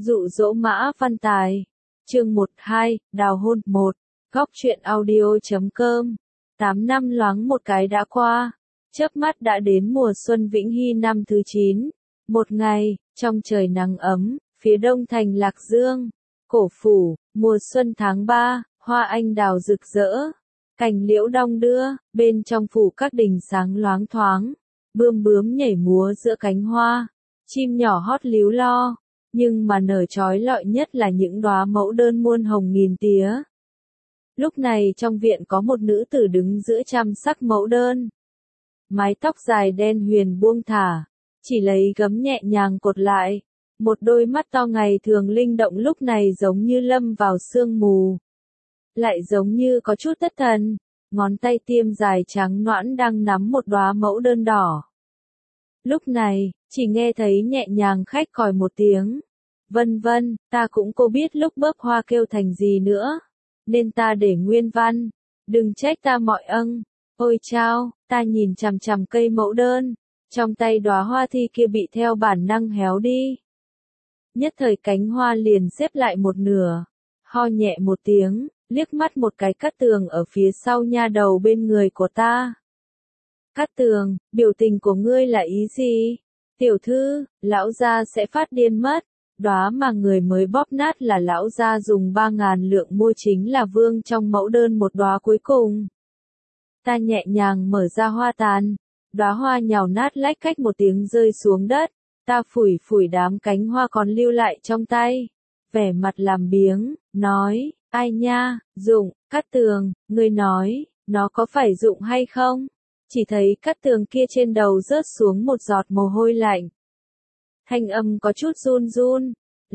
Dụ dỗ Mã Văn Tài. Chương 12, Đào hôn 1. Góc truyện audio.com. 8 năm loáng một cái đã qua. Chớp mắt đã đến mùa xuân Vĩnh Hy năm thứ 9. Một ngày, trong trời nắng ấm, phía đông thành Lạc Dương, Cổ Phủ, mùa xuân tháng 3, hoa anh đào rực rỡ, cành liễu đong đưa, bên trong phủ các đình sáng loáng thoáng, bươm bướm nhảy múa giữa cánh hoa, chim nhỏ hót líu lo, nhưng mà nở chói lọi nhất là những đóa mẫu đơn muôn hồng nghìn tía. Lúc này trong viện có một nữ tử đứng giữa trăm sắc mẫu đơn. Mái tóc dài đen huyền buông thả, chỉ lấy gấm nhẹ nhàng cột lại. Một đôi mắt to ngày thường linh động lúc này giống như lâm vào sương mù. Lại giống như có chút thất thần, ngón tay tiêm dài trắng nõn đang nắm một đóa mẫu đơn đỏ. Lúc này, chỉ nghe thấy nhẹ nhàng khách còi một tiếng. Vân vân, ta cũng cô biết lúc bớp hoa kêu thành gì nữa. Nên ta để nguyên văn. Đừng trách ta mọi ân. Ôi chao, ta nhìn chằm chằm cây mẫu đơn. Trong tay đóa hoa thi kia bị theo bản năng héo đi. Nhất thời cánh hoa liền xếp lại một nửa. Ho nhẹ một tiếng, liếc mắt một cái Cát Tường ở phía sau nha đầu bên người của ta. Cát Tường, biểu tình của ngươi là ý gì? Tiểu thư, lão gia sẽ phát điên mất. Đóa mà người mới bóp nát là lão gia dùng 3.000 lượng mua chính là vương trong mẫu đơn một đóa cuối cùng. Ta nhẹ nhàng mở ra hoa tàn. Đóa hoa nhào nát lách cách một tiếng rơi xuống đất. Ta phủi phủi đám cánh hoa còn lưu lại trong tay. Vẻ mặt làm biếng, nói, ai nha, Dụng, Cát Tường, ngươi nói, nó có phải Dụng hay không? Chỉ thấy Cát Tường kia trên đầu rớt xuống một giọt mồ hôi lạnh. Thanh âm có chút run run.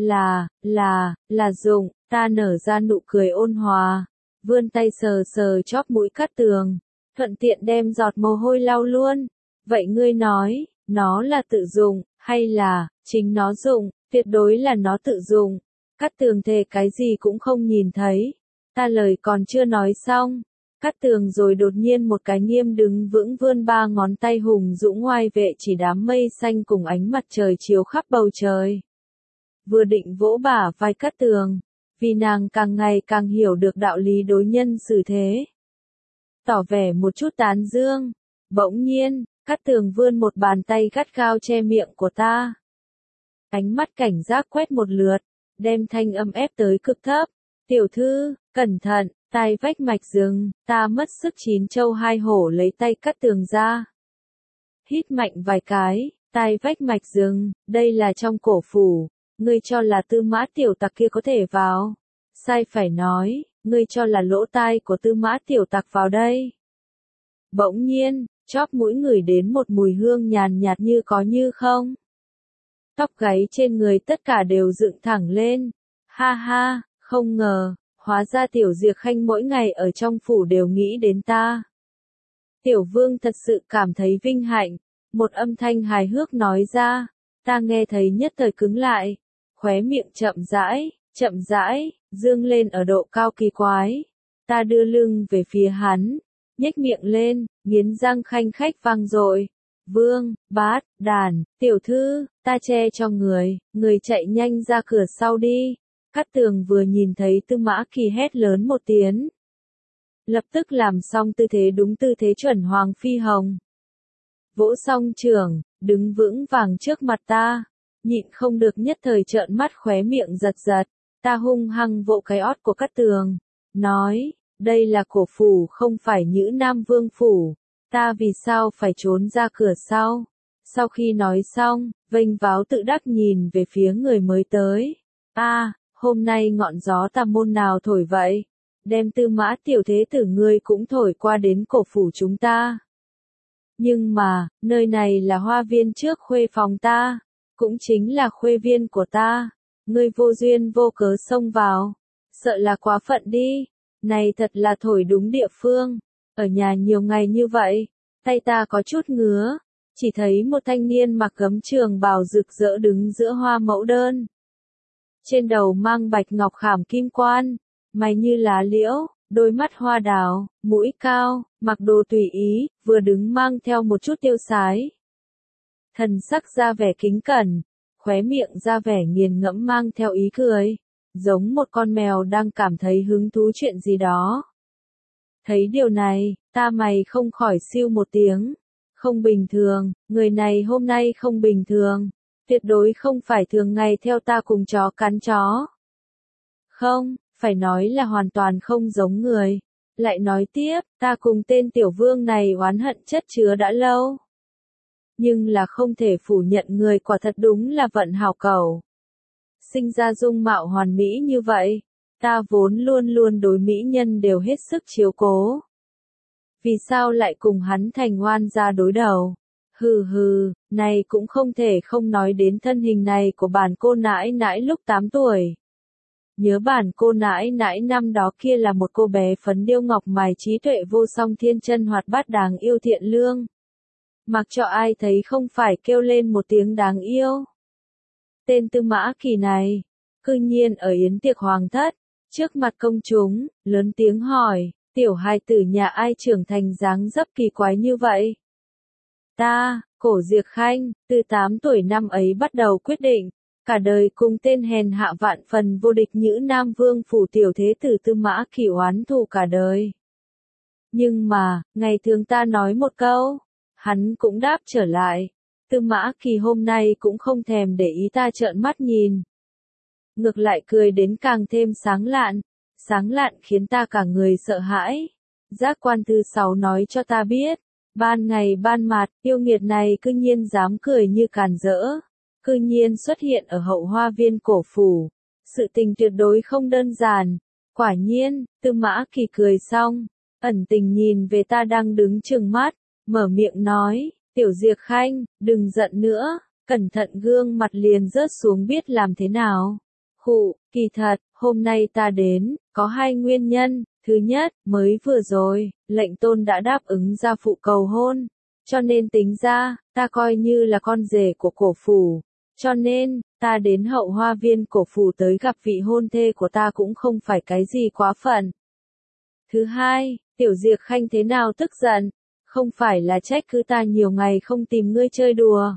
Là Dụng, ta nở ra nụ cười ôn hòa. Vươn tay sờ sờ chóp mũi Cát Tường. Thuận tiện đem giọt mồ hôi lau luôn. Vậy ngươi nói, nó là tự dụng, hay là, chính nó dụng, tuyệt đối là nó tự dụng. Cát Tường thề cái gì cũng không nhìn thấy. Ta lời còn chưa nói xong. Cát Tường rồi đột nhiên một cái nghiêm đứng vững vươn 3 ngón tay hùng dũng oai vệ chỉ đám mây xanh cùng ánh mặt trời chiếu khắp bầu trời. Vừa định vỗ bả vai Cát Tường, vì nàng càng ngày càng hiểu được đạo lý đối nhân xử thế. Tỏ vẻ một chút tán dương. Bỗng nhiên, Cát Tường vươn một bàn tay gắt gao che miệng của ta. Ánh mắt cảnh giác quét một lượt, đem thanh âm ép tới cực thấp. Tiểu thư, cẩn thận, tai vách mạch rừng, ta mất sức 9 châu 2 hổ lấy tay Cát Tường ra. Hít mạnh vài cái, tai vách mạch rừng, đây là trong Cổ Phủ, ngươi cho là Tư Mã tiểu tặc kia có thể vào. Sai phải nói, ngươi cho là lỗ tai của Tư Mã tiểu tặc vào đây. Bỗng nhiên, chóp mũi ngửi đến một mùi hương nhàn nhạt như có như không. Tóc gáy trên người tất cả đều dựng thẳng lên. Ha ha, không ngờ, hóa ra Tiểu Diệp Khanh mỗi ngày ở trong phủ đều nghĩ đến ta. Tiểu Vương thật sự cảm thấy vinh hạnh. Một âm thanh hài hước nói ra, ta nghe thấy nhất thời cứng lại. Khóe miệng chậm rãi, dương lên ở độ cao kỳ quái. Ta đưa lưng về phía hắn, nhếch miệng lên, nghiến răng khanh khách vang dội. Vương, Bát, Đàn, tiểu thư, ta che cho người chạy nhanh ra cửa sau đi. Cát Tường vừa nhìn thấy Tư Mã Kỳ hét lớn một tiếng. Lập tức làm xong tư thế đúng tư thế chuẩn Hoàng Phi Hồng. Vỗ song trưởng, đứng vững vàng trước mặt ta. Nhịn không được nhất thời trợn mắt khóe miệng giật giật. Ta hung hăng vỗ cái ót của Cát Tường. Nói, đây là Cổ Phủ không phải Nhữ Nam Vương Phủ. Ta vì sao phải trốn ra cửa sau? Sau khi nói xong, vênh váo tự đắc nhìn về phía người mới tới. Hôm nay ngọn gió tà môn nào thổi vậy? Đem Tư Mã tiểu thế tử ngươi cũng thổi qua đến Cổ Phủ chúng ta. Nhưng mà, nơi này là hoa viên trước khuê phòng ta, cũng chính là khuê viên của ta. Ngươi vô duyên vô cớ xông vào, sợ là quá phận đi. Này thật là thổi đúng địa phương. Ở nhà nhiều ngày như vậy, tay ta có chút ngứa. Chỉ thấy một thanh niên mặc gấm trường bào rực rỡ đứng giữa hoa mẫu đơn. Trên đầu mang bạch ngọc khảm kim quan, mày như lá liễu, đôi mắt hoa đào, mũi cao, mặc đồ tùy ý, vừa đứng mang theo một chút tiêu sái. Thần sắc ra vẻ kính cẩn, khóe miệng ra vẻ nghiền ngẫm mang theo ý cười, giống một con mèo đang cảm thấy hứng thú chuyện gì đó. Thấy điều này, ta mày không khỏi siêu một tiếng. Không bình thường, người này hôm nay không bình thường. Tuyệt đối không phải thường ngày theo ta cùng chó cắn chó. Không, phải nói là hoàn toàn không giống người. Lại nói tiếp, ta cùng tên tiểu vương này oán hận chất chứa đã lâu. Nhưng là không thể phủ nhận người quả thật đúng là vận hảo cẩu. Sinh ra dung mạo hoàn mỹ như vậy, ta vốn luôn luôn đối mỹ nhân đều hết sức chiếu cố. Vì sao lại cùng hắn thành oan gia đối đầu? Hừ hừ, này cũng không thể không nói đến thân hình này của bản cô nãi nãi lúc 8 tuổi. Nhớ bản cô nãi nãi năm đó kia là một cô bé phấn điêu ngọc mài trí tuệ vô song thiên chân hoạt bát đáng yêu thiện lương. Mặc cho ai thấy không phải kêu lên một tiếng đáng yêu. Tên Tư Mã Kỳ này, cư nhiên ở yến tiệc hoàng thất, trước mặt công chúng, lớn tiếng hỏi, tiểu hài tử nhà ai trưởng thành dáng dấp kỳ quái như vậy? Ta, Cổ Diệp Khanh, từ 8 tuổi năm ấy bắt đầu quyết định, cả đời cùng tên hèn hạ vạn phần vô địch nhữ Nam Vương phủ tiểu thế tử Tư Mã Kỳ oán thù cả đời. Nhưng mà, ngày thường ta nói một câu, hắn cũng đáp trở lại. Tư Mã Kỳ hôm nay cũng không thèm để ý ta trợn mắt nhìn. Ngược lại cười đến càng thêm sáng lạn khiến ta cả người sợ hãi. Giác quan thứ 6 nói cho ta biết, ban ngày ban mặt, yêu nghiệt này cư nhiên dám cười như càn rỡ, cư nhiên xuất hiện ở hậu hoa viên cổ phủ. Sự tình tuyệt đối không đơn giản. Quả nhiên, Tư Mã Kỳ cười xong, ẩn tình nhìn về ta đang đứng trừng mắt, mở miệng nói, tiểu Diệp Khanh, đừng giận nữa, cẩn thận gương mặt liền rớt xuống biết làm thế nào. Kỳ thật, hôm nay ta đến, có 2 nguyên nhân. Thứ nhất, mới vừa rồi, lệnh tôn đã đáp ứng gia phụ cầu hôn. Cho nên tính ra, ta coi như là con rể của cổ phủ. Cho nên, ta đến hậu hoa viên cổ phủ tới gặp vị hôn thê của ta cũng không phải cái gì quá phận. Thứ hai, tiểu Diệp Khanh thế nào tức giận? Không phải là trách cứ ta nhiều ngày không tìm ngươi chơi đùa.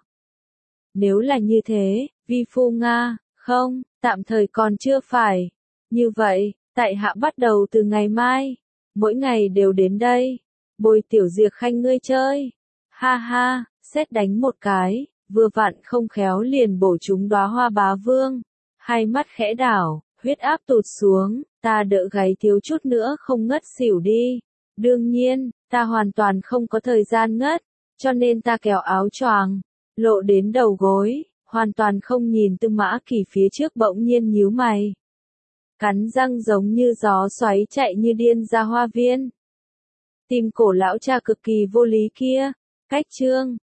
Nếu là như thế, vi phu Nga, không, tạm thời còn chưa phải. Như vậy, tại hạ bắt đầu từ ngày mai, mỗi ngày đều đến đây, bồi tiểu Diệp Khanh ngươi chơi. Ha ha, sét đánh một cái, vừa vặn không khéo liền bổ trúng đóa hoa bá vương. Hai mắt khẽ đảo, huyết áp tụt xuống, ta đỡ gáy thiếu chút nữa không ngất xỉu đi. Đương nhiên, ta hoàn toàn không có thời gian ngất, cho nên ta kéo áo choàng, lộ đến đầu gối, hoàn toàn không nhìn Tư Mã Kỳ phía trước bỗng nhiên nhíu mày. Cắn răng giống như gió xoáy chạy như điên ra hoa viên. Tìm cổ lão cha cực kỳ vô lý kia, cách chương.